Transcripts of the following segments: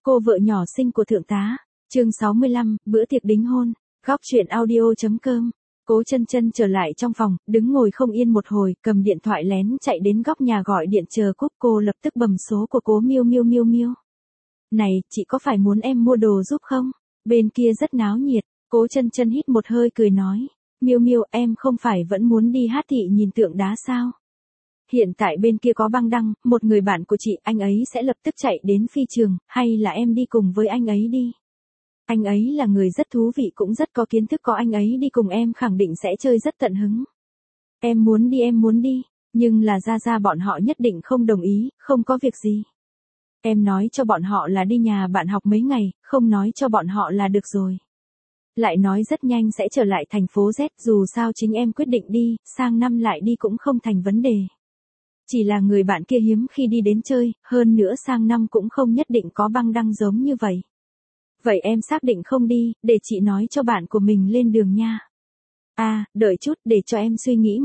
Cô vợ nhỏ xinh của thượng tá. Chương 65, bữa tiệc đính hôn. Góc truyện audio.com. Cố Chân Chân trở lại trong phòng, đứng ngồi không yên một hồi, cầm điện thoại lén chạy đến góc nhà gọi điện chờ Cúc. Cô lập tức bấm số của Cố Miêu Miêu. Miêu Miêu. Này, chị có phải muốn em mua đồ giúp không? Bên kia rất náo nhiệt. Cố Chân Chân hít một hơi cười nói. Miêu Miêu, em không phải vẫn muốn đi hát thị nhìn tượng đá sao? Hiện tại bên kia có băng đăng, một người bạn của chị, anh ấy sẽ lập tức chạy đến phi trường, hay là em đi cùng với anh ấy đi? Anh ấy là người rất thú vị, cũng rất có kiến thức, có anh ấy đi cùng em khẳng định sẽ chơi rất tận hứng. Em muốn đi, nhưng là ra bọn họ nhất định không đồng ý, không có việc gì. Em nói cho bọn họ là đi nhà bạn học mấy ngày, không nói cho bọn họ là được rồi. Lại nói rất nhanh sẽ trở lại thành phố Z, dù sao chính em quyết định đi, sang năm lại đi cũng không thành vấn đề. Chỉ là người bạn kia hiếm khi đi đến chơi, hơn nữa sang năm cũng không nhất định có băng đăng giống như vậy. Vậy em xác định không đi, để chị nói cho bạn của mình lên đường nha. À, đợi chút, để cho em suy nghĩ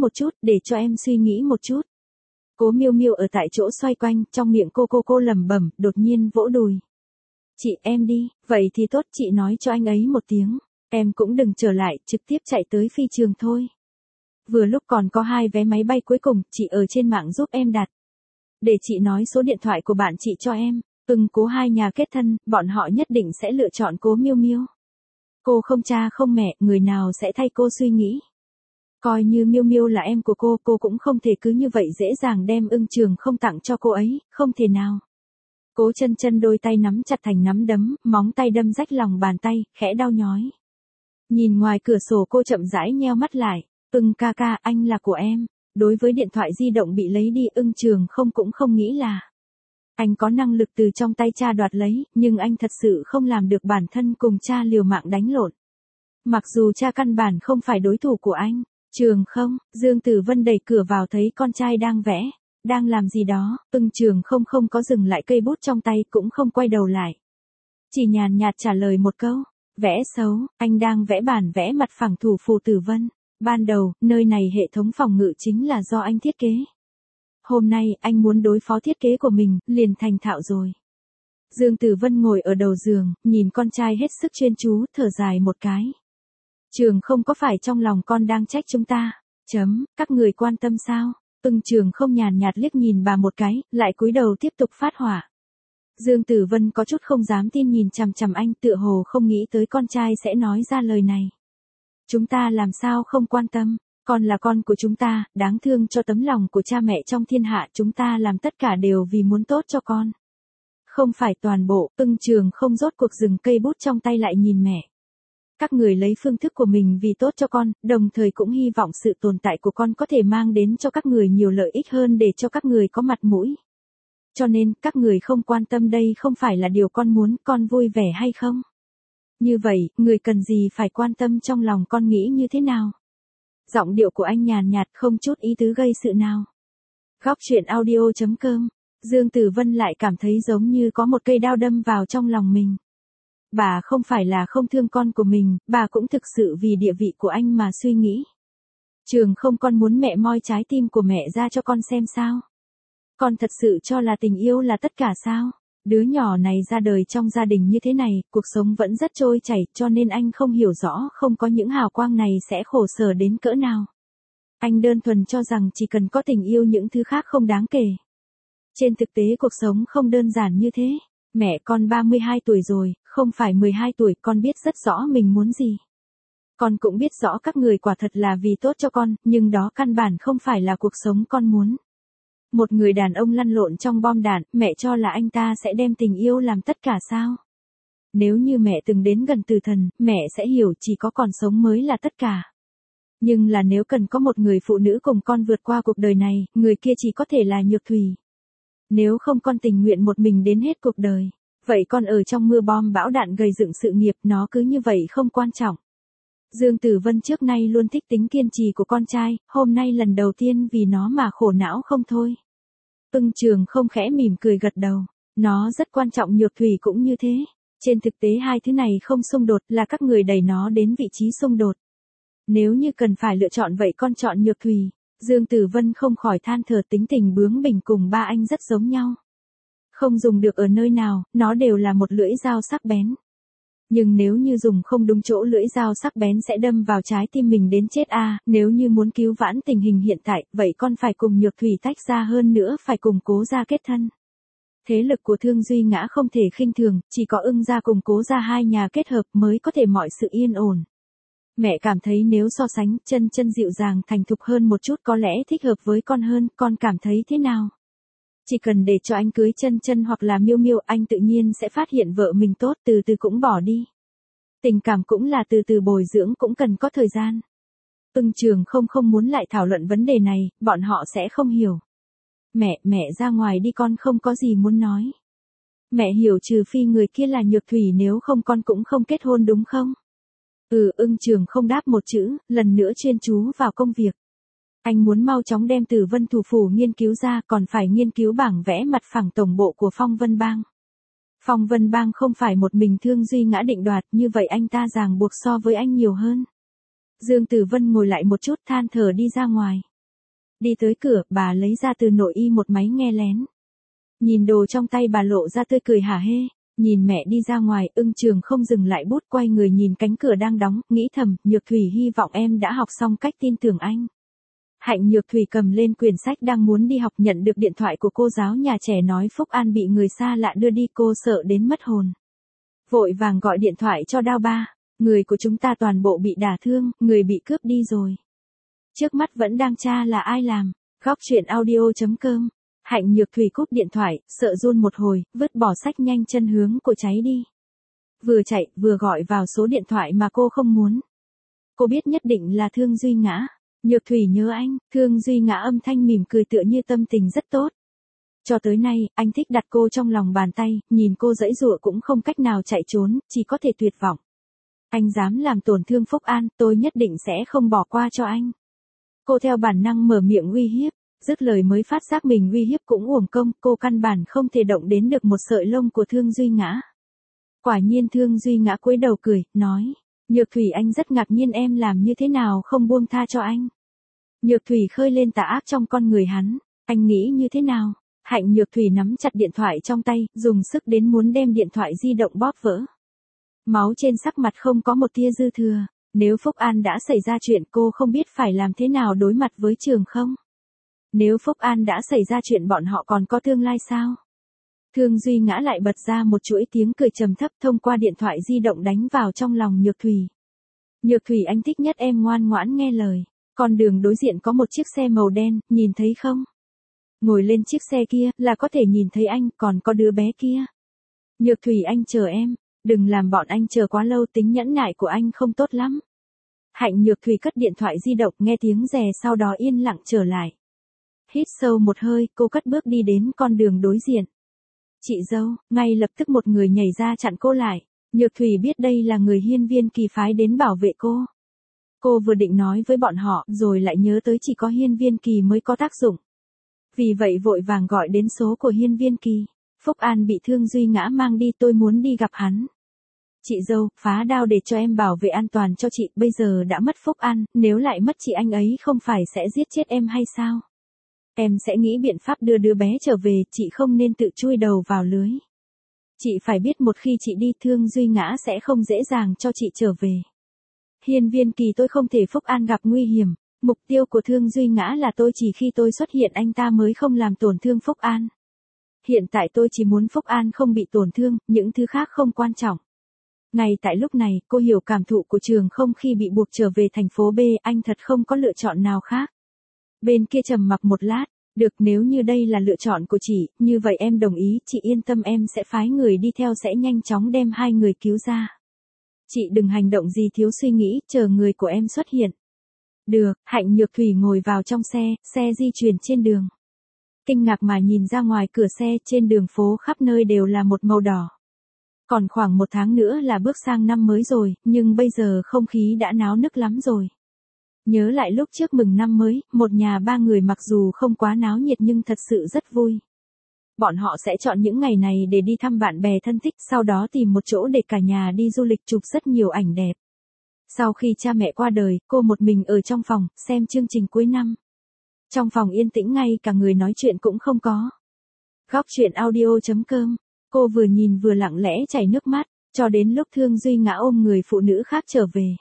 một chút, Cố Miêu Miêu ở tại chỗ xoay quanh, trong miệng cô lẩm bẩm, đột nhiên vỗ đùi. Chị, em đi, vậy thì tốt, chị nói cho anh ấy một tiếng, em cũng đừng trở lại, trực tiếp chạy tới phi trường thôi. Vừa lúc còn có 2 vé máy bay cuối cùng, chị ở trên mạng giúp em đặt. Để chị nói số điện thoại của bạn chị cho em. Cố hai nhà kết thân, bọn họ nhất định sẽ lựa chọn Cố Miêu Miêu. Cô không cha không mẹ, người nào sẽ thay cô suy nghĩ. Coi như Miêu Miêu là em của cô cũng không thể cứ như vậy dễ dàng đem Ưng Trường không tặng cho cô ấy, không thể nào. Cố Chân Chân đôi tay nắm chặt thành nắm đấm, móng tay đâm rách lòng bàn tay, khẽ đau nhói. Nhìn ngoài cửa sổ cô chậm rãi nheo mắt lại. Ca ca, anh là của em. Đối với điện thoại di động bị lấy đi, Ưng Trường không cũng không nghĩ là anh có năng lực từ trong tay cha đoạt lấy, nhưng anh thật sự không làm được bản thân cùng cha liều mạng đánh lộn. Mặc dù cha căn bản không phải đối thủ của anh. Trường không, Dương Tử Vân đẩy cửa vào thấy con trai đang vẽ, đang làm gì đó, Ưng Trường không có dừng lại cây bút trong tay, cũng không quay đầu lại. Chỉ nhàn nhạt trả lời một câu, vẽ xấu, anh đang vẽ bản vẽ mặt phẳng thủ Phù Tử Vân. Ban đầu, nơi này hệ thống phòng ngự chính là do anh thiết kế. Hôm nay, anh muốn đối phó thiết kế của mình, liền thành thạo rồi. Dương Tử Vân ngồi ở đầu giường, nhìn con trai hết sức chuyên chú, thở dài một cái. Trường không có phải trong lòng con đang trách chúng ta? Các người quan tâm sao? Ưng Trường không nhàn nhạt liếc nhìn bà một cái, lại cúi đầu tiếp tục phát hỏa. Dương Tử Vân có chút không dám tin nhìn chằm chằm anh, tựa hồ không nghĩ tới con trai sẽ nói ra lời này. Chúng ta làm sao không quan tâm, con là con của chúng ta, đáng thương cho tấm lòng của cha mẹ trong thiên hạ, chúng ta làm tất cả đều vì muốn tốt cho con. Không phải toàn bộ. Ưng Trường không rốt cuộc dừng cây bút trong tay lại nhìn mẹ. Các người lấy phương thức của mình vì tốt cho con, đồng thời cũng hy vọng sự tồn tại của con có thể mang đến cho các người nhiều lợi ích hơn để cho các người có mặt mũi. Cho nên, các người không quan tâm đây không phải là điều con muốn, con vui vẻ hay không? Như vậy, người cần gì phải quan tâm trong lòng con nghĩ như thế nào? Giọng điệu của anh nhàn nhạt, không chút ý tứ gây sự nào. Góc truyện audio.com. Dương Tử Vân lại cảm thấy giống như có một cây đao đâm vào trong lòng mình. Bà không phải là không thương con của mình, bà cũng thực sự vì địa vị của anh mà suy nghĩ. Trường không, con muốn mẹ moi trái tim của mẹ ra cho con xem sao? Con thật sự cho là tình yêu là tất cả sao? Đứa nhỏ này ra đời trong gia đình như thế này, cuộc sống vẫn rất trôi chảy, cho nên anh không hiểu rõ không có những hào quang này sẽ khổ sở đến cỡ nào. Anh đơn thuần cho rằng chỉ cần có tình yêu những thứ khác không đáng kể. Trên thực tế cuộc sống không đơn giản như thế. Mẹ con 32 tuổi rồi, không phải 12 tuổi, con biết rất rõ mình muốn gì. Con cũng biết rõ các người quả thật là vì tốt cho con, nhưng đó căn bản không phải là cuộc sống con muốn. Một người đàn ông lăn lộn trong bom đạn, mẹ cho là anh ta sẽ đem tình yêu làm tất cả sao? Nếu như mẹ từng đến gần tử thần, mẹ sẽ hiểu chỉ có còn sống mới là tất cả. Nhưng là nếu cần có một người phụ nữ cùng con vượt qua cuộc đời này, người kia chỉ có thể là Nhược Thủy. Nếu không con tình nguyện một mình đến hết cuộc đời. Vậy con ở trong mưa bom bão đạn gầy dựng sự nghiệp, nó cứ như vậy không quan trọng. Dương Tử Vân trước nay luôn thích tính kiên trì của con trai, hôm nay lần đầu tiên vì nó mà khổ não không thôi. Ưng Trường không khẽ mỉm cười gật đầu. Nó rất quan trọng, Nhược Thủy cũng như thế. Trên thực tế hai thứ này không xung đột, là các người đẩy nó đến vị trí xung đột. Nếu như cần phải lựa chọn vậy con chọn Nhược Thủy. Dương Tử Vân không khỏi than thở, tính tình bướng bỉnh cùng ba anh rất giống nhau. Không dùng được ở nơi nào, nó đều là một lưỡi dao sắc bén. Nhưng nếu như dùng không đúng chỗ, lưỡi dao sắc bén sẽ đâm vào trái tim mình đến chết a. Nếu như muốn cứu vãn tình hình hiện tại, vậy con phải cùng Nhược Thủy tách ra, hơn nữa phải cùng Cố gia kết thân. Thế lực của Thương Duy Ngã không thể khinh thường, chỉ có Ưng gia cùng Cố gia hai nhà kết hợp mới có thể mọi sự yên ổn. Mẹ cảm thấy nếu so sánh, Chân Chân dịu dàng thành thục hơn một chút, có lẽ thích hợp với con hơn, con cảm thấy thế nào? Chỉ cần để cho anh cưới Chân Chân hoặc là Miêu Miêu, anh tự nhiên sẽ phát hiện vợ mình tốt, từ từ cũng bỏ đi. Tình cảm cũng là từ từ bồi dưỡng, cũng cần có thời gian. Ưng Trường không muốn lại thảo luận vấn đề này, bọn họ sẽ không hiểu. Mẹ ra ngoài đi, con không có gì muốn nói. Mẹ hiểu, trừ phi người kia là Nhược Thủy, nếu không con cũng không kết hôn đúng không? Ưng Trường không đáp một chữ, lần nữa chuyên chú vào công việc. Anh muốn mau chóng đem Tử Vân Thủ Phủ nghiên cứu ra, còn phải nghiên cứu bảng vẽ mặt phẳng tổng bộ của Phong Vân Bang. Phong Vân Bang không phải một mình Thương Duy Ngã định đoạt, như vậy anh ta ràng buộc so với anh nhiều hơn. Dương Tử Vân ngồi lại một chút, than thở đi ra ngoài. Đi tới cửa, bà lấy ra từ nội y một máy nghe lén. Nhìn đồ trong tay bà lộ ra tươi cười hả hê. Nhìn mẹ đi ra ngoài, Ưng Trường không dừng lại bút, quay người nhìn cánh cửa đang đóng, nghĩ thầm, Nhược Thủy hy vọng em đã học xong cách tin tưởng anh. Hạnh Nhược Thủy cầm lên quyển sách đang muốn đi học, nhận được điện thoại của cô giáo nhà trẻ nói Phúc An bị người xa lạ đưa đi, cô sợ đến mất hồn. Vội vàng gọi điện thoại cho Đao Ba, người của chúng ta toàn bộ bị đả thương, người bị cướp đi rồi. Trước mắt vẫn đang tra là ai làm. Góc truyện audio.com. Hạnh Nhược Thủy cúp điện thoại, sợ run một hồi, vứt bỏ sách nhanh chân hướng cô cháy đi. Vừa chạy, vừa gọi vào số điện thoại mà cô không muốn. Cô biết nhất định là Thương Duy Ngã. Nhược Thủy nhớ anh. Thương Duy Ngã âm thanh mỉm cười, tựa như tâm tình rất tốt. Cho tới nay, anh thích đặt cô trong lòng bàn tay, nhìn cô giãy giụa cũng không cách nào chạy trốn, chỉ có thể tuyệt vọng. Anh dám làm tổn thương Phúc An, tôi nhất định sẽ không bỏ qua cho anh. Cô theo bản năng mở miệng uy hiếp, dứt lời mới phát giác mình uy hiếp cũng uổng công, cô căn bản không thể động đến được một sợi lông của Thương Duy Ngã. Quả nhiên Thương Duy Ngã cúi đầu cười, nói, Nhược Thủy anh rất ngạc nhiên em làm như thế nào không buông tha cho anh. Nhược Thủy khơi lên tà ác trong con người hắn, anh nghĩ như thế nào? Hạnh Nhược Thủy nắm chặt điện thoại trong tay, dùng sức đến muốn đem điện thoại di động bóp vỡ. Máu trên sắc mặt không có một tia dư thừa. Nếu Phúc An đã xảy ra chuyện, cô không biết phải làm thế nào đối mặt với Trường không? Nếu Phúc An đã xảy ra chuyện, bọn họ còn có tương lai sao? Thương Duy Ngã lại bật ra một chuỗi tiếng cười trầm thấp thông qua điện thoại di động đánh vào trong lòng Nhược Thủy. Nhược Thủy anh thích nhất em ngoan ngoãn nghe lời. Con đường đối diện có một chiếc xe màu đen, nhìn thấy không? Ngồi lên chiếc xe kia, là có thể nhìn thấy anh, còn có đứa bé kia. Nhược Thủy anh chờ em, đừng làm bọn anh chờ quá lâu, tính nhẫn nại của anh không tốt lắm. Hạnh Nhược Thủy cất điện thoại di động, nghe tiếng rè, sau đó yên lặng trở lại. Hít sâu một hơi, cô cất bước đi đến con đường đối diện. Chị dâu, ngay lập tức một người nhảy ra chặn cô lại. Nhược Thủy biết đây là người Hiên Viên Kỳ phái đến bảo vệ cô. Cô vừa định nói với bọn họ, rồi lại nhớ tới chỉ có Hiên Viên Kỳ mới có tác dụng. Vì vậy vội vàng gọi đến số của Hiên Viên Kỳ. Phúc An bị Thương Duy Ngã mang đi, tôi muốn đi gặp hắn. Chị dâu, phá đao để cho em bảo vệ an toàn cho chị, bây giờ đã mất Phúc An, nếu lại mất chị anh ấy không phải sẽ giết chết em hay sao? Em sẽ nghĩ biện pháp đưa đứa bé trở về, chị không nên tự chui đầu vào lưới. Chị phải biết một khi chị đi, Thương Duy Ngã sẽ không dễ dàng cho chị trở về. Hiên Viên Kỳ, tôi không thể Phúc An gặp nguy hiểm. Mục tiêu của Thương Duy Ngã là tôi, chỉ khi tôi xuất hiện anh ta mới không làm tổn thương Phúc An. Hiện tại tôi chỉ muốn Phúc An không bị tổn thương, những thứ khác không quan trọng. Ngay tại lúc này, cô hiểu cảm thụ của Trường không khi bị buộc trở về thành phố B, anh thật không có lựa chọn nào khác. Bên kia trầm mặc một lát, được, nếu như đây là lựa chọn của chị, như vậy em đồng ý, chị yên tâm, em sẽ phái người đi theo, sẽ nhanh chóng đem hai người cứu ra. Chị đừng hành động gì thiếu suy nghĩ, chờ người của em xuất hiện. Được, Hạnh Nhược Thủy ngồi vào trong xe di chuyển trên đường. Kinh ngạc mà nhìn ra ngoài cửa xe, trên đường phố khắp nơi đều là một màu đỏ. Còn khoảng 1 tháng nữa là bước sang năm mới rồi, nhưng bây giờ không khí đã náo nức lắm rồi. Nhớ lại lúc trước mừng năm mới, một nhà 3 người mặc dù không quá náo nhiệt nhưng thật sự rất vui. Bọn họ sẽ chọn những ngày này để đi thăm bạn bè thân thích, sau đó tìm một chỗ để cả nhà đi du lịch, chụp rất nhiều ảnh đẹp. Sau khi cha mẹ qua đời, cô một mình ở trong phòng, xem chương trình cuối năm. Trong phòng yên tĩnh, ngay cả người nói chuyện cũng không có. Góc chuyện audio.com. Cô vừa nhìn vừa lặng lẽ chảy nước mắt, cho đến lúc Thương Duy Ngã ôm người phụ nữ khác trở về.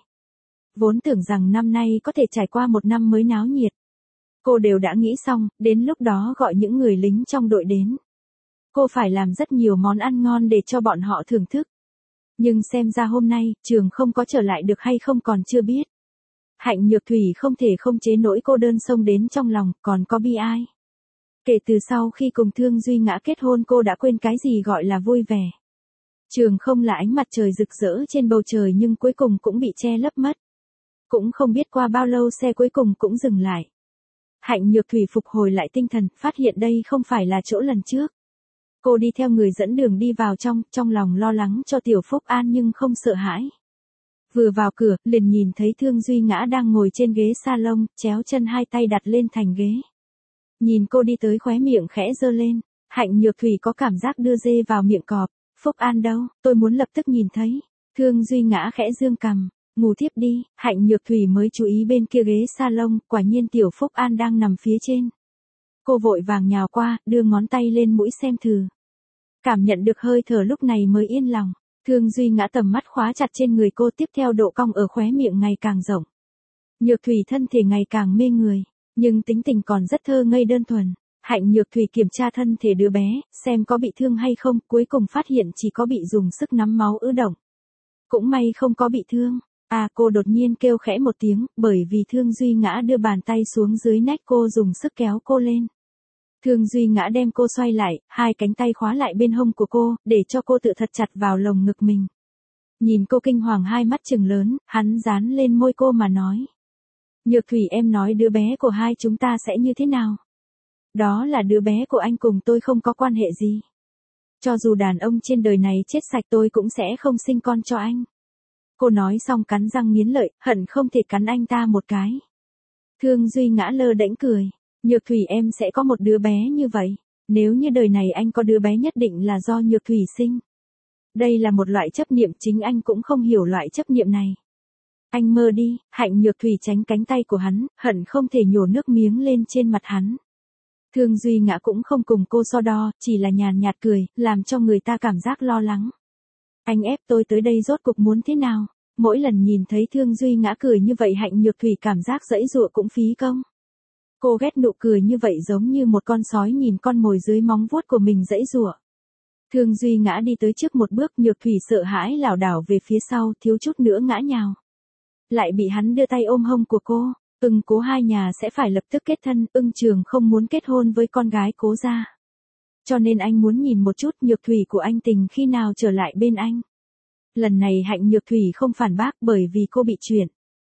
Vốn tưởng rằng năm nay có thể trải qua một năm mới náo nhiệt. Cô đều đã nghĩ xong, đến lúc đó gọi những người lính trong đội đến. Cô phải làm rất nhiều món ăn ngon để cho bọn họ thưởng thức. Nhưng xem ra hôm nay, Trường không có trở lại được hay không còn chưa biết. Hạnh Nhược Thủy không thể không chế nỗi cô đơn xông đến trong lòng, còn có bi ai. Kể từ sau khi cùng Thương Duy Ngã kết hôn cô đã quên cái gì gọi là vui vẻ. Trường không là ánh mặt trời rực rỡ trên bầu trời nhưng cuối cùng cũng bị che lấp mất. Cũng không biết qua bao lâu xe cuối cùng cũng dừng lại. Hạnh Nhược Thủy phục hồi lại tinh thần, phát hiện đây không phải là chỗ lần trước. Cô đi theo người dẫn đường đi vào trong lòng lo lắng cho Tiểu Phúc An nhưng không sợ hãi. Vừa vào cửa, liền nhìn thấy Thương Duy Ngã đang ngồi trên ghế salon, chéo chân hai tay đặt lên thành ghế. Nhìn cô đi tới khóe miệng khẽ giơ lên, Hạnh Nhược Thủy có cảm giác đưa dê vào miệng cọp. Phúc An đâu, tôi muốn lập tức nhìn thấy. Thương Duy Ngã khẽ dương cằm, ngủ tiếp đi. Hạnh Nhược Thủy mới chú ý bên kia ghế salon, quả nhiên Tiểu Phúc An đang nằm phía trên. Cô vội vàng nhào qua, đưa ngón tay lên mũi xem thử. Cảm nhận được hơi thở lúc này mới yên lòng. Thương Duy Ngã tầm mắt khóa chặt trên người cô, tiếp theo độ cong ở khóe miệng ngày càng rộng. Nhược Thủy thân thể ngày càng mê người, nhưng tính tình còn rất thơ ngây đơn thuần. Hạnh Nhược Thủy kiểm tra thân thể đứa bé, xem có bị thương hay không, cuối cùng phát hiện chỉ có bị dùng sức nắm máu ứ động. Cũng may không có bị thương. Cô đột nhiên kêu khẽ một tiếng, bởi vì Thương Duy Ngã đưa bàn tay xuống dưới nách cô dùng sức kéo cô lên. Thương Duy Ngã đem cô xoay lại, hai cánh tay khóa lại bên hông của cô, để cho cô tự thật chặt vào lồng ngực mình. Nhìn cô kinh hoàng hai mắt trừng lớn, hắn dán lên môi cô mà nói. Nhược Thủy, em nói đứa bé của hai chúng ta sẽ như thế nào? Đó là đứa bé của anh, cùng tôi không có quan hệ gì. Cho dù đàn ông trên đời này chết sạch tôi cũng sẽ không sinh con cho anh. Cô nói xong cắn răng nghiến lợi, hận không thể cắn anh ta một cái. Thương Duy Ngã lơ đễnh cười. Nhược Thủy, em sẽ có một đứa bé như vậy. Nếu như đời này anh có đứa bé nhất định là do Nhược Thủy sinh. Đây là một loại chấp niệm, chính anh cũng không hiểu loại chấp niệm này. Anh mơ đi. Hạnh Nhược Thủy tránh cánh tay của hắn, hận không thể nhổ nước miếng lên trên mặt hắn. Thương Duy Ngã cũng không cùng cô so đo, chỉ là nhàn nhạt cười, làm cho người ta cảm giác lo lắng. Anh ép tôi tới đây rốt cục muốn thế nào? Mỗi lần nhìn thấy Thương Duy Ngã cười như vậy Hạnh Nhược Thủy cảm giác giãy giụa cũng phí công. Cô ghét nụ cười như vậy giống như một con sói nhìn con mồi dưới móng vuốt của mình giãy giụa. Thương Duy Ngã đi tới trước một bước, Nhược Thủy sợ hãi lảo đảo về phía sau, thiếu chút nữa ngã nhào. Lại bị hắn đưa tay ôm hông của cô. Cố hai nhà sẽ phải lập tức kết thân, Trường không muốn kết hôn với con gái Cố gia. Cho nên anh muốn nhìn một chút Nhược Thủy của anh tình khi nào trở lại bên anh. Lần này Hạnh Nhược Thủy không phản bác bởi vì cô bị chuyện.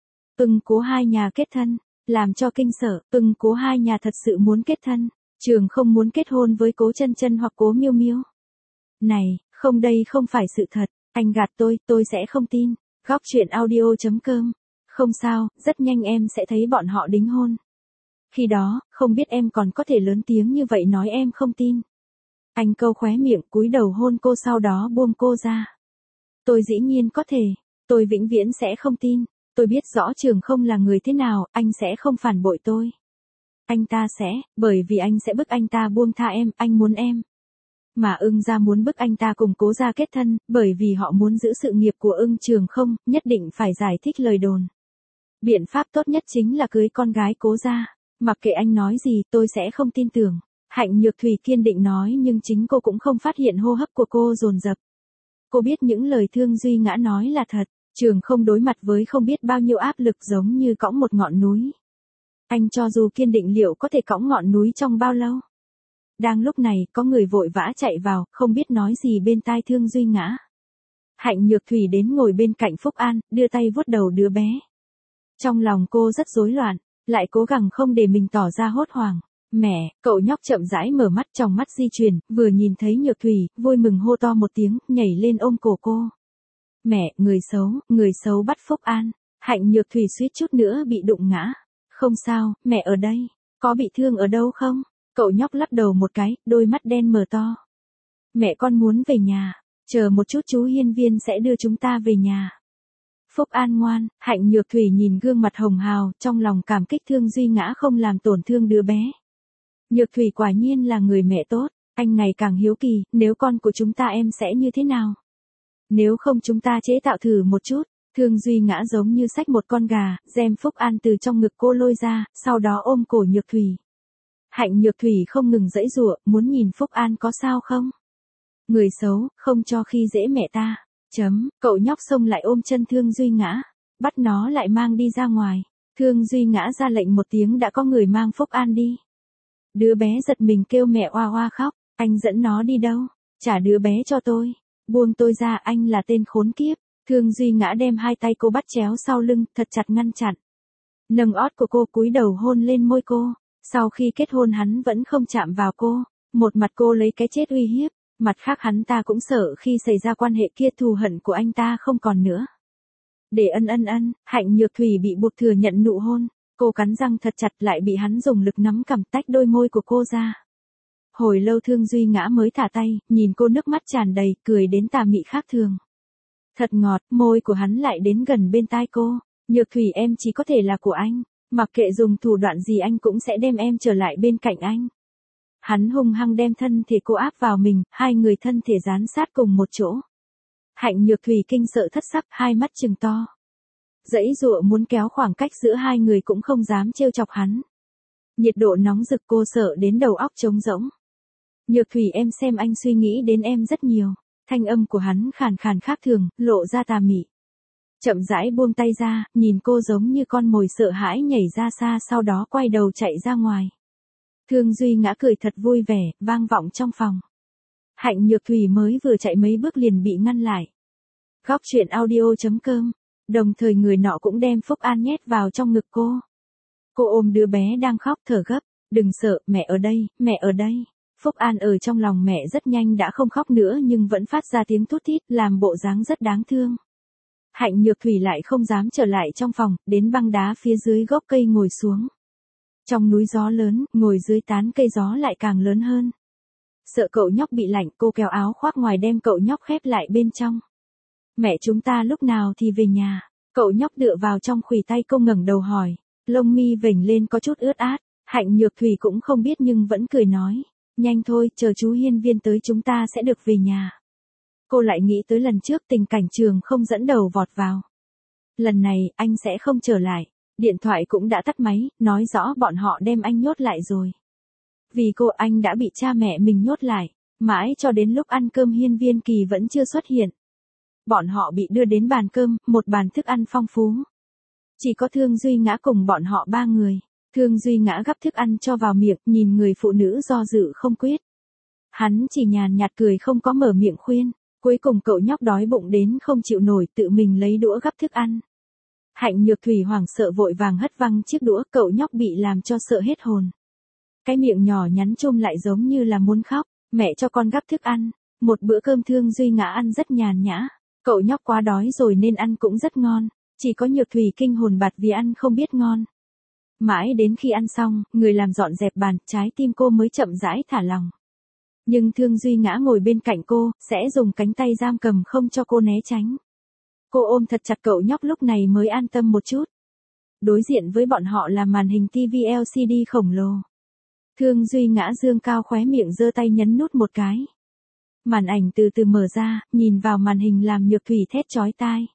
Cố hai nhà kết thân, làm cho kinh sợ, Cố hai nhà thật sự muốn kết thân. Trường không muốn kết hôn với Cố Chân Chân hoặc Cố Miêu Miêu. Này, không, đây không phải sự thật, anh gạt tôi sẽ không tin. Góc chuyện audio.com. Không sao, rất nhanh em sẽ thấy bọn họ đính hôn. Khi đó, không biết em còn có thể lớn tiếng như vậy nói em không tin. Anh câu khóe miệng, cúi đầu hôn cô, sau đó buông cô ra. Tôi dĩ nhiên có thể, tôi vĩnh viễn sẽ không tin. Tôi biết rõ Trường không là người thế nào, anh sẽ không phản bội tôi. Anh ta sẽ, bởi vì anh sẽ bức anh ta buông tha em, anh muốn em. Mà gia muốn bức anh ta cùng Cố gia kết thân, bởi vì họ muốn giữ sự nghiệp của Trường không, nhất định phải giải thích lời đồn. Biện pháp tốt nhất chính là cưới con gái Cố gia. Mặc kệ anh nói gì, tôi sẽ không tin tưởng. Hạnh Nhược Thủy kiên định nói, nhưng chính cô cũng không phát hiện hô hấp của cô dồn dập. Cô biết những lời Thương Duy Ngã nói là thật. Trường không đối mặt với không biết bao nhiêu áp lực giống như cõng một ngọn núi. Anh cho dù kiên định liệu có thể cõng ngọn núi trong bao lâu. Đang lúc này, có người vội vã chạy vào, không biết nói gì bên tai Thương Duy Ngã. Hạnh Nhược Thủy đến ngồi bên cạnh Phúc An, đưa tay vuốt đầu đứa bé. Trong lòng cô rất rối loạn, lại cố gắng không để mình tỏ ra hốt hoảng. Mẹ, cậu nhóc chậm rãi mở mắt, trong mắt di chuyển, vừa nhìn thấy Nhược Thủy, vui mừng hô to một tiếng, nhảy lên ôm cổ cô. Mẹ, người xấu bắt Phúc An. Hạnh Nhược Thủy suýt chút nữa bị đụng ngã. Không sao, mẹ ở đây. Có bị thương ở đâu không? Cậu nhóc lắc đầu một cái, đôi mắt đen mở to. Mẹ con muốn về nhà. Chờ một chút chú Hiên Viên sẽ đưa chúng ta về nhà. Phúc An ngoan. Hạnh Nhược Thủy nhìn gương mặt hồng hào, trong lòng cảm kích Thương Duy Ngã không làm tổn thương đứa bé. Nhược Thủy quả nhiên là người mẹ tốt. Anh ngày càng hiếu kỳ, nếu con của chúng ta em sẽ như thế nào? Nếu không chúng ta chế tạo thử một chút. Thương Duy Ngã giống như xách một con gà, đem Phúc An từ trong ngực cô lôi ra, sau đó ôm cổ Nhược Thủy. Hạnh Nhược Thủy không ngừng giãy giụa, muốn nhìn Phúc An có sao không? Người xấu, không cho khi dễ mẹ ta. Cậu nhóc xông lại ôm chân Thương Duy Ngã, bắt nó lại mang đi ra ngoài. Thương Duy Ngã ra lệnh một tiếng đã có người mang Phúc An đi. Đứa bé giật mình kêu mẹ oa oa khóc, anh dẫn nó đi đâu? Trả đứa bé cho tôi. Buông tôi ra, anh là tên khốn kiếp. Thương Duy Ngã đem hai tay cô bắt chéo sau lưng, thật chặt ngăn chặn. Nâng ót của cô cúi đầu hôn lên môi cô. Sau khi kết hôn hắn vẫn không chạm vào cô. Một mặt cô lấy cái chết uy hiếp, mặt khác hắn ta cũng sợ khi xảy ra quan hệ kia thù hận của anh ta không còn nữa. Để ân, Hạnh Nhược Thủy bị buộc thừa nhận nụ hôn. Cô cắn răng thật chặt lại bị hắn dùng lực nắm cầm tách đôi môi của cô ra. Hồi lâu Thương Duy Ngã mới thả tay, nhìn cô nước mắt tràn đầy, cười đến tà mị khác thường. Thật ngọt, môi của hắn lại đến gần bên tai cô. Nhược Thủy em chỉ có thể là của anh. Mặc kệ dùng thủ đoạn gì anh cũng sẽ đem em trở lại bên cạnh anh. Hắn hung hăng đem thân thể cô áp vào mình, hai người thân thể dán sát cùng một chỗ. Hạnh Nhược Thủy kinh sợ thất sắc, hai mắt trừng to. Giãy giụa muốn kéo khoảng cách giữa hai người cũng không dám trêu chọc hắn. Nhiệt độ nóng rực cô sợ đến đầu óc trống rỗng. Nhược Thủy em xem anh suy nghĩ đến em rất nhiều. Thanh âm của hắn khàn khàn khác thường, lộ ra tà mị. Chậm rãi buông tay ra, nhìn cô giống như con mồi sợ hãi nhảy ra xa, sau đó quay đầu chạy ra ngoài. Thương Duy Ngã cười thật vui vẻ, vang vọng trong phòng. Hạnh Nhược Thủy mới vừa chạy mấy bước liền bị ngăn lại. Góc truyện audio.com. Đồng thời người nọ cũng đem Phúc An nhét vào trong ngực cô. Cô ôm đứa bé đang khóc thở gấp. Đừng sợ, mẹ ở đây, mẹ ở đây. Phúc An ở trong lòng mẹ rất nhanh đã không khóc nữa nhưng vẫn phát ra tiếng thút thít, làm bộ dáng rất đáng thương. Hạnh Nhược Thủy lại không dám trở lại trong phòng, đến băng đá phía dưới gốc cây ngồi xuống. Trong núi gió lớn, ngồi dưới tán cây gió lại càng lớn hơn. Sợ cậu nhóc bị lạnh, cô kéo áo khoác ngoài đem cậu nhóc khép lại bên trong. Mẹ chúng ta lúc nào thì về nhà? Cậu nhóc tựa vào trong khuỷu tay cô ngẩng đầu hỏi. Lông mi vểnh lên có chút ướt át. Hạnh Nhược Thủy cũng không biết nhưng vẫn cười nói. Nhanh thôi, chờ chú Hiên Viên tới chúng ta sẽ được về nhà. Cô lại nghĩ tới lần trước tình cảnh Trường không dẫn đầu vọt vào. Lần này, anh sẽ không trở lại. Điện thoại cũng đã tắt máy, nói rõ bọn họ đem anh nhốt lại rồi. Vì cô anh đã bị cha mẹ mình nhốt lại. Mãi cho đến lúc ăn cơm Hiên Viên Kỳ vẫn chưa xuất hiện. Bọn họ bị đưa đến bàn cơm, một bàn thức ăn phong phú. Chỉ có Thương Duy Ngã cùng bọn họ ba người. Thương Duy Ngã gắp thức ăn cho vào miệng, nhìn người phụ nữ do dự không quyết. Hắn chỉ nhàn nhạt cười không có mở miệng khuyên. Cuối cùng cậu nhóc đói bụng đến không chịu nổi, tự mình lấy đũa gắp thức ăn. Hạnh Nhược Thủy hoảng sợ vội vàng hất văng chiếc đũa, cậu nhóc bị làm cho sợ hết hồn. Cái miệng nhỏ nhắn chôm lại giống như là muốn khóc. Mẹ cho con gắp thức ăn. Một bữa cơm Thương Duy Ngã ăn rất nhàn nhã. Cậu nhóc quá đói rồi nên ăn cũng rất ngon. Chỉ có Nhược Thủy kinh hồn bạt vì ăn không biết ngon. Mãi đến khi ăn xong, người làm dọn dẹp bàn, trái tim cô mới chậm rãi thả lòng. Nhưng Thương Duy Ngã ngồi bên cạnh cô, sẽ dùng cánh tay giam cầm không cho cô né tránh. Cô ôm thật chặt cậu nhóc lúc này mới an tâm một chút. Đối diện với bọn họ là màn hình TV LCD khổng lồ. Thương Duy Ngã dương cao khóe miệng giơ tay nhấn nút một cái. Màn ảnh từ từ mở ra, nhìn vào màn hình làm Nhược Thủy thét chói tai.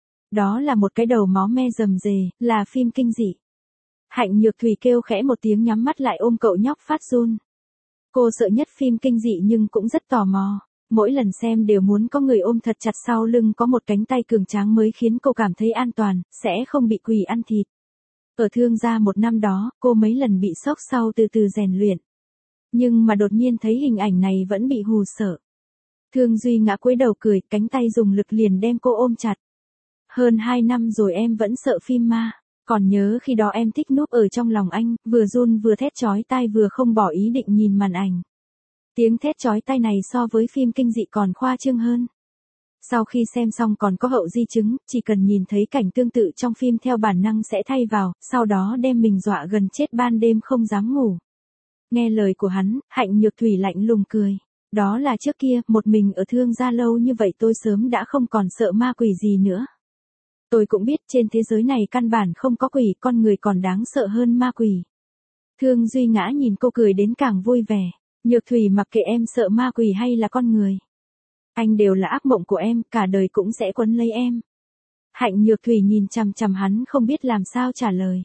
Đó là một cái đầu máu me rầm rề, là phim kinh dị. Hạnh Nhược Thủy kêu khẽ một tiếng nhắm mắt lại ôm cậu nhóc phát run. Cô sợ nhất phim kinh dị nhưng cũng rất tò mò. Mỗi lần xem đều muốn có người ôm thật chặt sau lưng có một cánh tay cường tráng mới khiến cô cảm thấy an toàn, sẽ không bị quỷ ăn thịt. Ở Thương gia một năm đó, cô mấy lần bị sốc sau từ từ rèn luyện. Nhưng mà đột nhiên thấy hình ảnh này vẫn bị hù sợ. Thương Duy Ngã cúi đầu cười, cánh tay dùng lực liền đem cô ôm chặt. Hơn 2 năm rồi em vẫn sợ phim ma. Còn nhớ khi đó em thích núp ở trong lòng anh, vừa run vừa thét chói tai vừa không bỏ ý định nhìn màn ảnh. Tiếng thét chói tai này so với phim kinh dị còn khoa trương hơn. Sau khi xem xong còn có hậu di chứng, chỉ cần nhìn thấy cảnh tương tự trong phim theo bản năng sẽ thay vào, sau đó đem mình dọa gần chết ban đêm không dám ngủ. Nghe lời của hắn, Hạnh Nhược Thủy lạnh lùng cười. Đó là trước kia, một mình ở Thương gia lâu như vậy tôi sớm đã không còn sợ ma quỷ gì nữa. Tôi cũng biết trên thế giới này căn bản không có quỷ, con người còn đáng sợ hơn ma quỷ. Thương Duy Ngã nhìn cô cười đến càng vui vẻ. Nhược Thủy mặc kệ em sợ ma quỷ hay là con người. Anh đều là ác mộng của em, cả đời cũng sẽ quấn lấy em. Hạnh Nhược Thủy nhìn chằm chằm hắn không biết làm sao trả lời.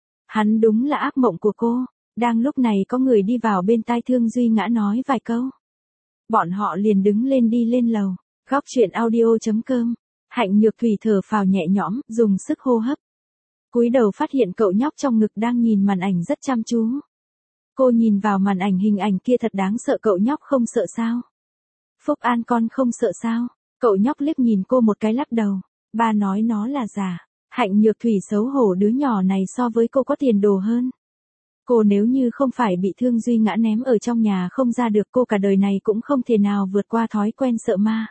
Hắn đúng là ác mộng của cô. Đang lúc này có người đi vào bên tai Thương Duy Ngã nói vài câu. Bọn họ liền đứng lên đi lên lầu. Góc chuyện audio.com. Hạnh Nhược Thủy thở phào nhẹ nhõm, dùng sức hô hấp. Cúi đầu phát hiện cậu nhóc trong ngực đang nhìn màn ảnh rất chăm chú. Cô nhìn vào màn ảnh hình ảnh kia thật đáng sợ, cậu nhóc không sợ sao? Phúc An con không sợ sao? Cậu nhóc liếc nhìn cô một cái lắc đầu. Ba nói nó là giả. Hạnh Nhược Thủy xấu hổ, đứa nhỏ này so với cô có tiền đồ hơn. Cô nếu như không phải bị Thương Duy Ngã ném ở trong nhà không ra được, cô cả đời này cũng không thể nào vượt qua thói quen sợ ma.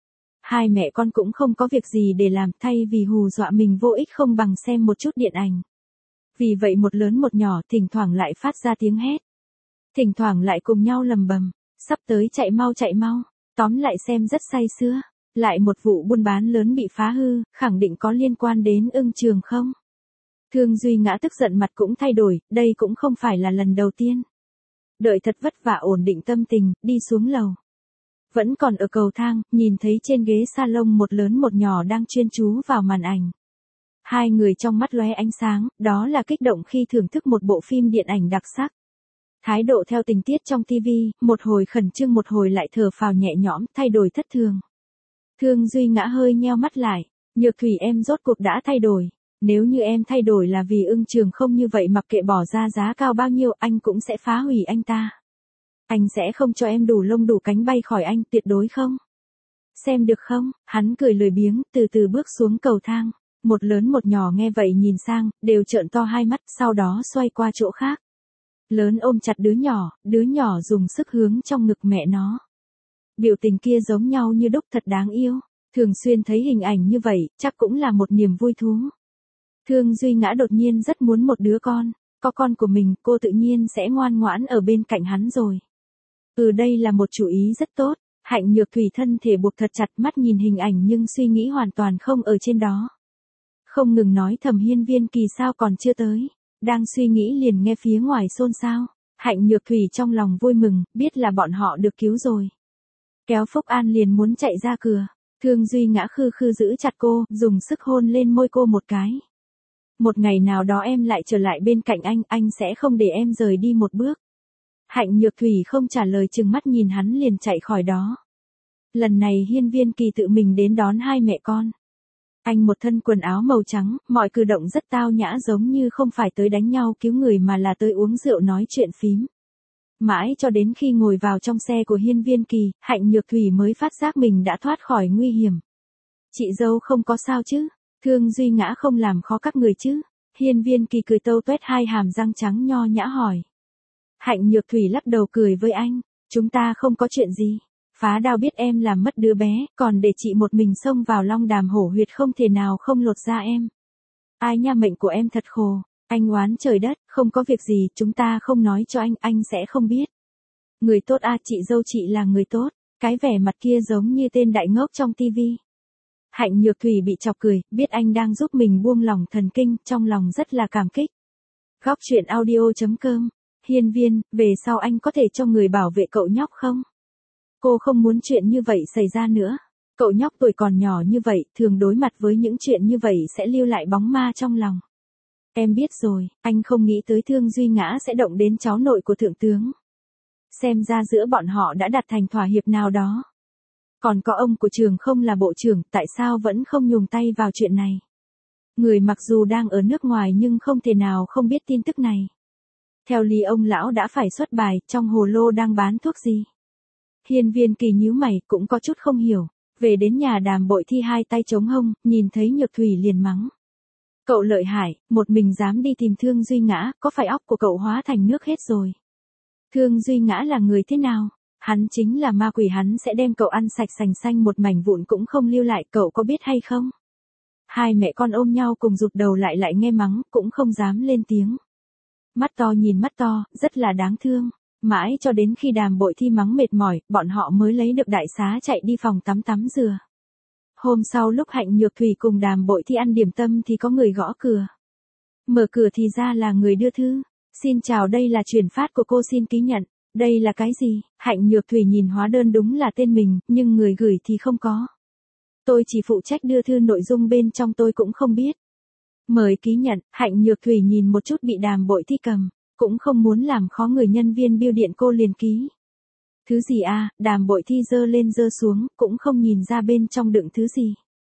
Hai mẹ con cũng không có việc gì để làm, thay vì hù dọa mình vô ích không bằng xem một chút điện ảnh. Vì vậy một lớn một nhỏ thỉnh thoảng lại phát ra tiếng hét. Thỉnh thoảng lại cùng nhau lầm bầm, sắp tới chạy mau, tóm lại xem rất say sưa. Lại một vụ buôn bán lớn bị phá hư, khẳng định có liên quan đến Ưng Trường không? Thương Duy Ngã tức giận, mặt cũng thay đổi, đây cũng không phải là lần đầu tiên. Đợi thật vất vả ổn định tâm tình, đi xuống lầu. Vẫn còn ở cầu thang, nhìn thấy trên ghế salon một lớn một nhỏ đang chuyên chú vào màn ảnh. Hai người trong mắt lóe ánh sáng, đó là kích động khi thưởng thức một bộ phim điện ảnh đặc sắc. Thái độ theo tình tiết trong TV, một hồi khẩn trương một hồi lại thở phào nhẹ nhõm, thay đổi thất thường. Thương Duy Ngã hơi nheo mắt lại, Nhược Thủy em rốt cuộc đã thay đổi. Nếu như em thay đổi là vì Ưng Trường không, như vậy mặc kệ bỏ ra giá cao bao nhiêu anh cũng sẽ phá hủy anh ta. Anh sẽ không cho em đủ lông đủ cánh bay khỏi anh, tuyệt đối không. Xem được không? Hắn cười lười biếng, từ từ bước xuống cầu thang. Một lớn một nhỏ nghe vậy nhìn sang, đều trợn to hai mắt, sau đó xoay qua chỗ khác. Lớn ôm chặt đứa nhỏ dùng sức hướng trong ngực mẹ nó. Biểu tình kia giống nhau như đúc, thật đáng yêu. Thường xuyên thấy hình ảnh như vậy, chắc cũng là một niềm vui thú. Thương Duy Ngã đột nhiên rất muốn một đứa con. Có con của mình, cô tự nhiên sẽ ngoan ngoãn ở bên cạnh hắn rồi. Đây là một chủ ý rất tốt. Hạnh Nhược Thủy thân thể buộc thật chặt, mắt nhìn hình ảnh nhưng suy nghĩ hoàn toàn không ở trên đó. Không ngừng nói thầm Hiên Viên Kỳ sao còn chưa tới. Đang suy nghĩ liền nghe phía ngoài xôn xao. Hạnh Nhược Thủy trong lòng vui mừng, biết là bọn họ được cứu rồi. Kéo Phúc An liền muốn chạy ra cửa. Thương Duy Ngã khư khư giữ chặt cô, dùng sức hôn lên môi cô một cái. Một ngày nào đó em lại trở lại bên cạnh anh sẽ không để em rời đi một bước. Hạnh Nhược Thủy không trả lời, trừng mắt nhìn hắn liền chạy khỏi đó. Lần này Hiên Viên Kỳ tự mình đến đón hai mẹ con. Anh một thân quần áo màu trắng, mọi cử động rất tao nhã, giống như không phải tới đánh nhau cứu người mà là tới uống rượu nói chuyện phím. Mãi cho đến khi ngồi vào trong xe của Hiên Viên Kỳ, Hạnh Nhược Thủy mới phát giác mình đã thoát khỏi nguy hiểm. Chị dâu không có sao chứ? Thương Duy Ngã không làm khó các người chứ? Hiên Viên Kỳ cười tâu tuét hai hàm răng trắng nho nhã hỏi. Hạnh Nhược Thủy lắc đầu cười với anh, chúng ta không có chuyện gì. Phá Đao biết em làm mất đứa bé, còn để chị một mình xông vào Long Đàm hổ huyệt, không thể nào không lột ra em. Ai nha, mệnh của em thật khổ. Anh oán trời đất, không có việc gì, chúng ta không nói cho anh sẽ không biết. Người tốt à, chị dâu chị là người tốt. Cái vẻ mặt kia giống như tên đại ngốc trong tivi. Hạnh Nhược Thủy bị chọc cười, biết anh đang giúp mình buông lỏng thần kinh, trong lòng rất là cảm kích. Góc chuyện audio.com. Hiên Viên, về sau anh có thể cho người bảo vệ cậu nhóc không? Cô không muốn chuyện như vậy xảy ra nữa. Cậu nhóc tuổi còn nhỏ như vậy, thường đối mặt với những chuyện như vậy sẽ lưu lại bóng ma trong lòng. Em biết rồi, anh không nghĩ tới Thương Duy Ngã sẽ động đến cháu nội của thượng tướng. Xem ra giữa bọn họ đã đạt thành thỏa hiệp nào đó. Còn có ông của trường không là bộ trưởng, tại sao vẫn không nhúng tay vào chuyện này? Người mặc dù đang ở nước ngoài nhưng không thể nào không biết tin tức này. Theo lý ông lão đã phải xuất bài, trong hồ lô đang bán thuốc gì? Hiên Viên Kỳ nhíu mày, cũng có chút không hiểu. Về đến nhà Đàm Bội Thi hai tay chống hông, nhìn thấy Nhược Thủy liền mắng. Cậu lợi hại, một mình dám đi tìm Thương Duy Ngã, có phải óc của cậu hóa thành nước hết rồi? Thương Duy Ngã là người thế nào? Hắn chính là ma quỷ, hắn sẽ đem cậu ăn sạch sành xanh, một mảnh vụn cũng không lưu lại, cậu có biết hay không? Hai mẹ con ôm nhau cùng rụt đầu lại nghe mắng, cũng không dám lên tiếng. Mắt to nhìn mắt to, rất là đáng thương. Mãi cho đến khi Đàm Bội Thi mắng mệt mỏi, bọn họ mới lấy được đại xá chạy đi phòng tắm rửa. Hôm sau lúc Hạnh Nhược Thủy cùng Đàm Bội Thi ăn điểm tâm thì có người gõ cửa. Mở cửa thì ra là người đưa thư. Xin chào, đây là chuyển phát của cô, xin ký nhận. Đây là cái gì? Hạnh Nhược Thủy nhìn hóa đơn đúng là tên mình, nhưng người gửi thì không có. Tôi chỉ phụ trách đưa thư, nội dung bên trong tôi cũng không biết. Mời ký nhận. Hạnh Nhược Thủy nhìn một chút bị Đàm Bội Thi cầm, cũng không muốn làm khó người nhân viên bưu điện, cô liền ký. Thứ gì à? Đàm Bội Thi giơ lên giơ xuống, cũng không nhìn ra bên trong đựng thứ gì.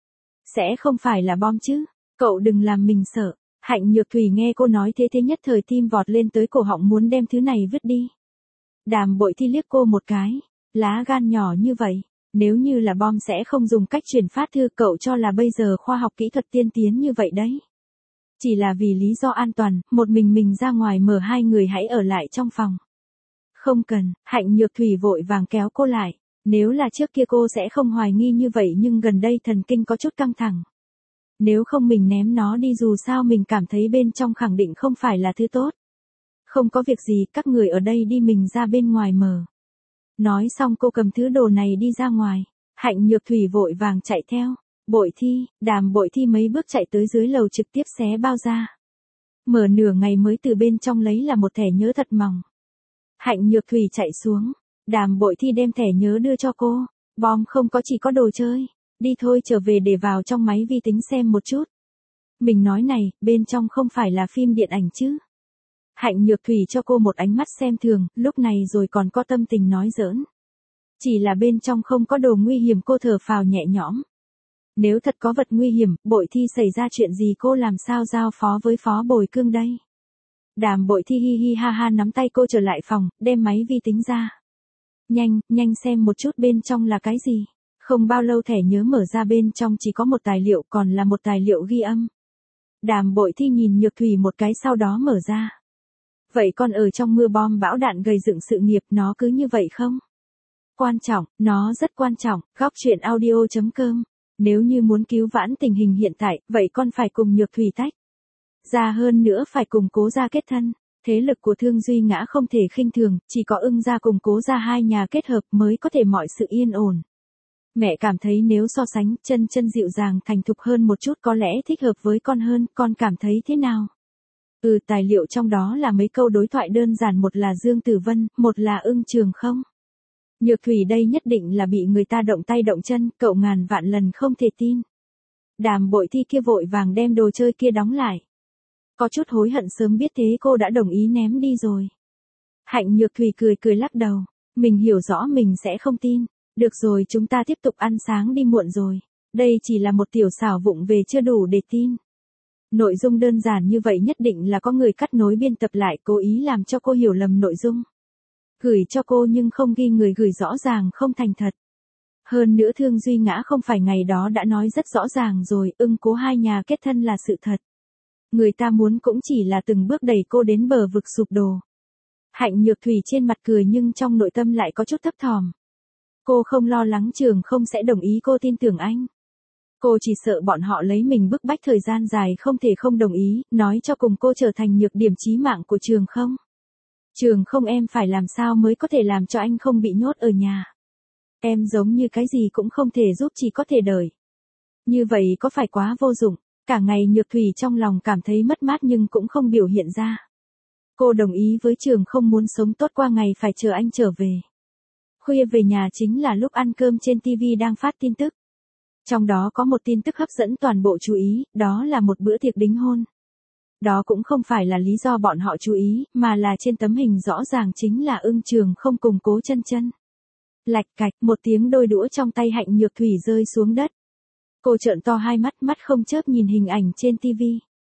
Sẽ không phải là bom chứ? Cậu đừng làm mình sợ. Hạnh Nhược Thủy nghe cô nói thế nhất thời tim vọt lên tới cổ họng, muốn đem thứ này vứt đi. Đàm Bội Thi liếc cô một cái. Lá gan nhỏ như vậy, nếu như là bom sẽ không dùng cách truyền phát thư, cậu cho là bây giờ khoa học kỹ thuật tiên tiến như vậy đấy. Chỉ là vì lý do an toàn, một mình ra ngoài mở, hai người hãy ở lại trong phòng. Không cần. Hạnh Nhược Thủy vội vàng kéo cô lại. Nếu là trước kia cô sẽ không hoài nghi như vậy, nhưng gần đây thần kinh có chút căng thẳng. Nếu không mình ném nó đi, dù sao mình cảm thấy bên trong khẳng định không phải là thứ tốt. Không có việc gì, các người ở đây đi, mình ra bên ngoài mở. Nói xong cô cầm thứ đồ này đi ra ngoài. Hạnh Nhược Thủy vội vàng chạy theo. Bội Thi. Đàm Bội Thi mấy bước chạy tới dưới lầu, trực tiếp xé bao ra. Mở nửa ngày mới từ bên trong lấy là một thẻ nhớ thật mỏng. Hạnh Nhược Thủy chạy xuống. Đàm Bội Thi đem thẻ nhớ đưa cho cô. Bom không có, chỉ có đồ chơi. Đi thôi, trở về để vào trong máy vi tính xem một chút. Mình nói này, bên trong không phải là phim điện ảnh chứ? Hạnh Nhược Thủy cho cô một ánh mắt xem thường, lúc này rồi còn có tâm tình nói giỡn. Chỉ là bên trong không có đồ nguy hiểm, cô thở phào nhẹ nhõm. Nếu thật có vật nguy hiểm, Bội Thi xảy ra chuyện gì cô làm sao giao phó với Phó Bồi Cương đây? Đàm Bội Thi hi hi ha ha nắm tay cô trở lại phòng, đem máy vi tính ra. Nhanh xem một chút bên trong là cái gì. Không bao lâu thẻ nhớ mở ra, bên trong chỉ có một tài liệu, còn là một tài liệu ghi âm. Đàm Bội Thi nhìn Nhược Thủy một cái, sau đó mở ra. Vậy con ở trong mưa bom bão đạn gầy dựng sự nghiệp, nó cứ như vậy không? Quan trọng, nó rất quan trọng. Góc truyện audio.com. Nếu như muốn cứu vãn tình hình hiện tại, vậy con phải cùng Nhược Thủy tách ra, hơn nữa phải cùng Cố gia kết thân. Thế lực của Thương Duy Ngã không thể khinh thường, chỉ có Ưng gia cùng Cố gia hai nhà kết hợp mới có thể mọi sự yên ổn. Mẹ cảm thấy nếu so sánh, Chân Chân dịu dàng thành thục hơn một chút, có lẽ thích hợp với con hơn, con cảm thấy thế nào? Tài liệu trong đó là mấy câu đối thoại đơn giản, một là Dương Tử Vân, một là Ưng Trường Không. Nhược Thủy đây nhất định là bị người ta động tay động chân, cậu ngàn vạn lần không thể tin. Đàm Bội Thi kia vội vàng đem đồ chơi kia đóng lại. Có chút hối hận sớm biết thế cô đã đồng ý ném đi rồi. Hạnh Nhược Thủy cười lắc đầu. Mình hiểu rõ mình sẽ không tin. Được rồi, chúng ta tiếp tục ăn sáng đi, muộn rồi. Đây chỉ là một tiểu xảo vụng về, chưa đủ để tin. Nội dung đơn giản như vậy nhất định là có người cắt nối biên tập lại, cố ý làm cho cô hiểu lầm nội dung. Gửi cho cô nhưng không ghi người gửi, rõ ràng không thành thật. Hơn nữa Thương Duy Ngã không phải ngày đó đã nói rất rõ ràng rồi, Ưng Cố hai nhà kết thân là sự thật. Người ta muốn cũng chỉ là từng bước đẩy cô đến bờ vực sụp đổ. Hạnh Nhược Thủy trên mặt cười nhưng trong nội tâm lại có chút thấp thỏm. Cô không lo lắng Trường Không sẽ đồng ý, cô tin tưởng anh. Cô chỉ sợ bọn họ lấy mình bức bách thời gian dài, không thể không đồng ý, nói cho cùng cô trở thành nhược điểm chí mạng của Trường Không. Trường Không, em phải làm sao mới có thể làm cho anh không bị nhốt ở nhà? Em giống như cái gì cũng không thể giúp, chỉ có thể đợi. Như vậy có phải quá vô dụng? Cả ngày Nhược Thủy trong lòng cảm thấy mất mát nhưng cũng không biểu hiện ra. Cô đồng ý với Trường Không, muốn sống tốt qua ngày phải chờ anh trở về. Khuya về nhà chính là lúc ăn cơm, trên TV đang phát tin tức. Trong đó có một tin tức hấp dẫn toàn bộ chú ý, đó là một bữa tiệc đính hôn. Đó cũng không phải là lý do bọn họ chú ý, mà là trên tấm hình rõ ràng chính là Ưng Trường Không cùng Cố Chân Chân. Lạch cạch, một tiếng đôi đũa trong tay Hạnh Nhược Thủy rơi xuống đất. Cô trợn to hai mắt, mắt không chớp nhìn hình ảnh trên TV.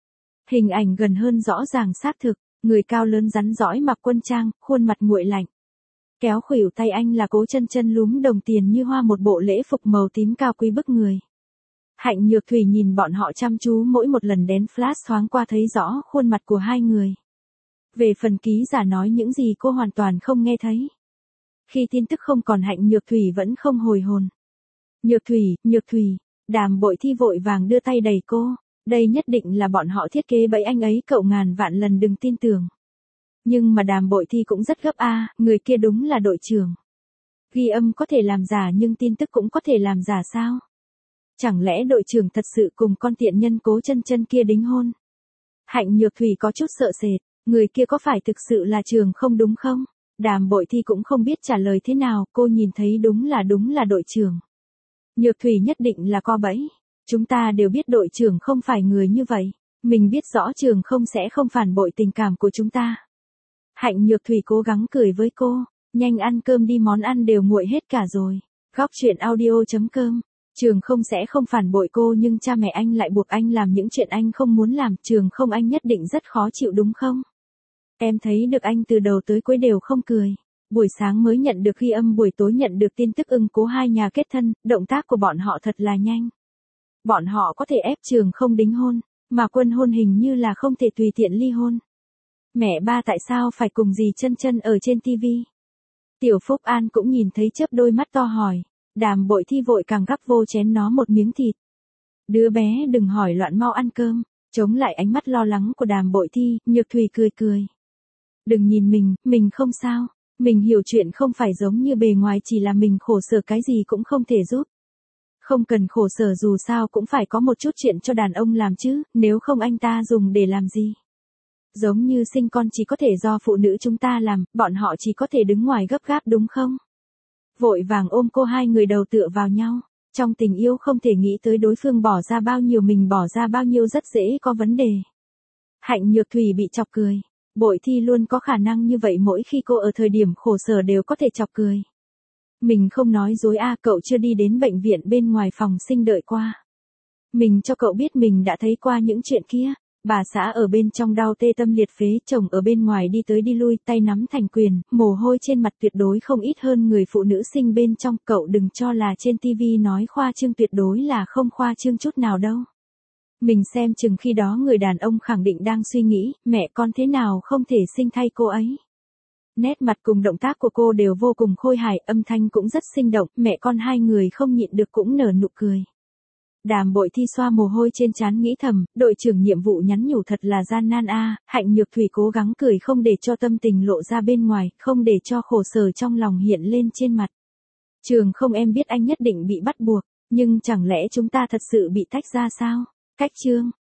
Hình ảnh gần hơn rõ ràng xác thực, người cao lớn rắn rõi mặc quân trang, khuôn mặt nguội lạnh. Kéo khuỷu tay anh là Cố Chân Chân lúm đồng tiền như hoa, một bộ lễ phục màu tím cao quý bức người. Hạnh Nhược Thủy nhìn bọn họ chăm chú, mỗi một lần đèn flash thoáng qua thấy rõ khuôn mặt của hai người. Về phần ký giả nói những gì cô hoàn toàn không nghe thấy. Khi tin tức không còn, Hạnh Nhược Thủy vẫn không hồi hồn. Nhược Thủy, Đàm Bội Thi vội vàng đưa tay đẩy cô. Đây nhất định là bọn họ thiết kế bẫy anh ấy, cậu ngàn vạn lần đừng tin tưởng. Nhưng mà Đàm Bội Thi cũng rất gấp a, người kia đúng là đội trưởng. Ghi âm có thể làm giả nhưng tin tức cũng có thể làm giả sao? Chẳng lẽ đội trưởng thật sự cùng con tiện nhân Cố Chân Chân kia đính hôn? Hạnh Nhược Thủy có chút sợ sệt, người kia có phải thực sự là Trường Không đúng không? Đàm Bội Thi cũng không biết trả lời thế nào, cô nhìn thấy đúng là đội trưởng. Nhược Thủy nhất định là co bẫy. Chúng ta đều biết đội trưởng không phải người như vậy. Mình biết rõ Trường không sẽ không phản bội tình cảm của chúng ta. Hạnh Nhược Thủy cố gắng cười với cô. Nhanh ăn cơm đi, món ăn đều nguội hết cả rồi. Góc chuyện audio.com. Trường không sẽ không phản bội cô, nhưng cha mẹ anh lại buộc anh làm những chuyện anh không muốn làm. Trường không, anh nhất định rất khó chịu đúng không? Em thấy được anh từ đầu tới cuối đều không cười. Buổi sáng mới nhận được ghi âm, buổi tối nhận được tin tức ưng cố hai nhà kết thân, động tác của bọn họ thật là nhanh. Bọn họ có thể ép Trường không đính hôn, mà Quân Hôn hình như là không thể tùy tiện ly hôn. Mẹ ba tại sao phải cùng dì Chân Chân ở trên tivi? Tiểu Phúc An cũng nhìn thấy chớp đôi mắt to hỏi. Đàm Bội Thi vội càng gắp vô chén nó một miếng thịt. Đứa bé đừng hỏi loạn, mau ăn cơm. Chống lại ánh mắt lo lắng của Đàm Bội Thi, Nhược Thủy cười cười. Đừng nhìn mình không sao. Mình hiểu chuyện không phải giống như bề ngoài, chỉ là mình khổ sở cái gì cũng không thể giúp. Không cần khổ sở, dù sao cũng phải có một chút chuyện cho đàn ông làm chứ, nếu không anh ta dùng để làm gì? Giống như sinh con chỉ có thể do phụ nữ chúng ta làm, bọn họ chỉ có thể đứng ngoài gấp gáp đúng không? Vội vàng ôm cô, hai người đầu tựa vào nhau. Trong tình yêu không thể nghĩ tới đối phương bỏ ra bao nhiêu, mình bỏ ra bao nhiêu rất dễ có vấn đề. Hạnh Nhược Thủy bị chọc cười. Bội Thi luôn có khả năng như vậy, mỗi khi cô ở thời điểm khổ sở đều có thể chọc cười. Mình không nói dối à, cậu chưa đi đến bệnh viện bên ngoài phòng sinh đợi qua. Mình cho cậu biết mình đã thấy qua những chuyện kia. Bà xã ở bên trong đau tê tâm liệt phế, chồng ở bên ngoài đi tới đi lui, tay nắm thành quyền, mồ hôi trên mặt tuyệt đối không ít hơn người phụ nữ sinh bên trong. Cậu đừng cho là trên tivi nói khoa trương, tuyệt đối là không khoa trương chút nào đâu. Mình xem chừng khi đó người đàn ông khẳng định đang suy nghĩ, mẹ con thế nào không thể sinh thay cô ấy. Nét mặt cùng động tác của cô đều vô cùng khôi hài, âm thanh cũng rất sinh động, mẹ con hai người không nhịn được cũng nở nụ cười. Đàm Bội Thi xoa mồ hôi trên trán nghĩ thầm, đội trưởng nhiệm vụ nhắn nhủ thật là gian nan a. Hạnh Nhược Thủy cố gắng cười không để cho tâm tình lộ ra bên ngoài, không để cho khổ sở trong lòng hiện lên trên mặt. Trường không, em biết anh nhất định bị bắt buộc, nhưng chẳng lẽ chúng ta thật sự bị tách ra sao? Cách chương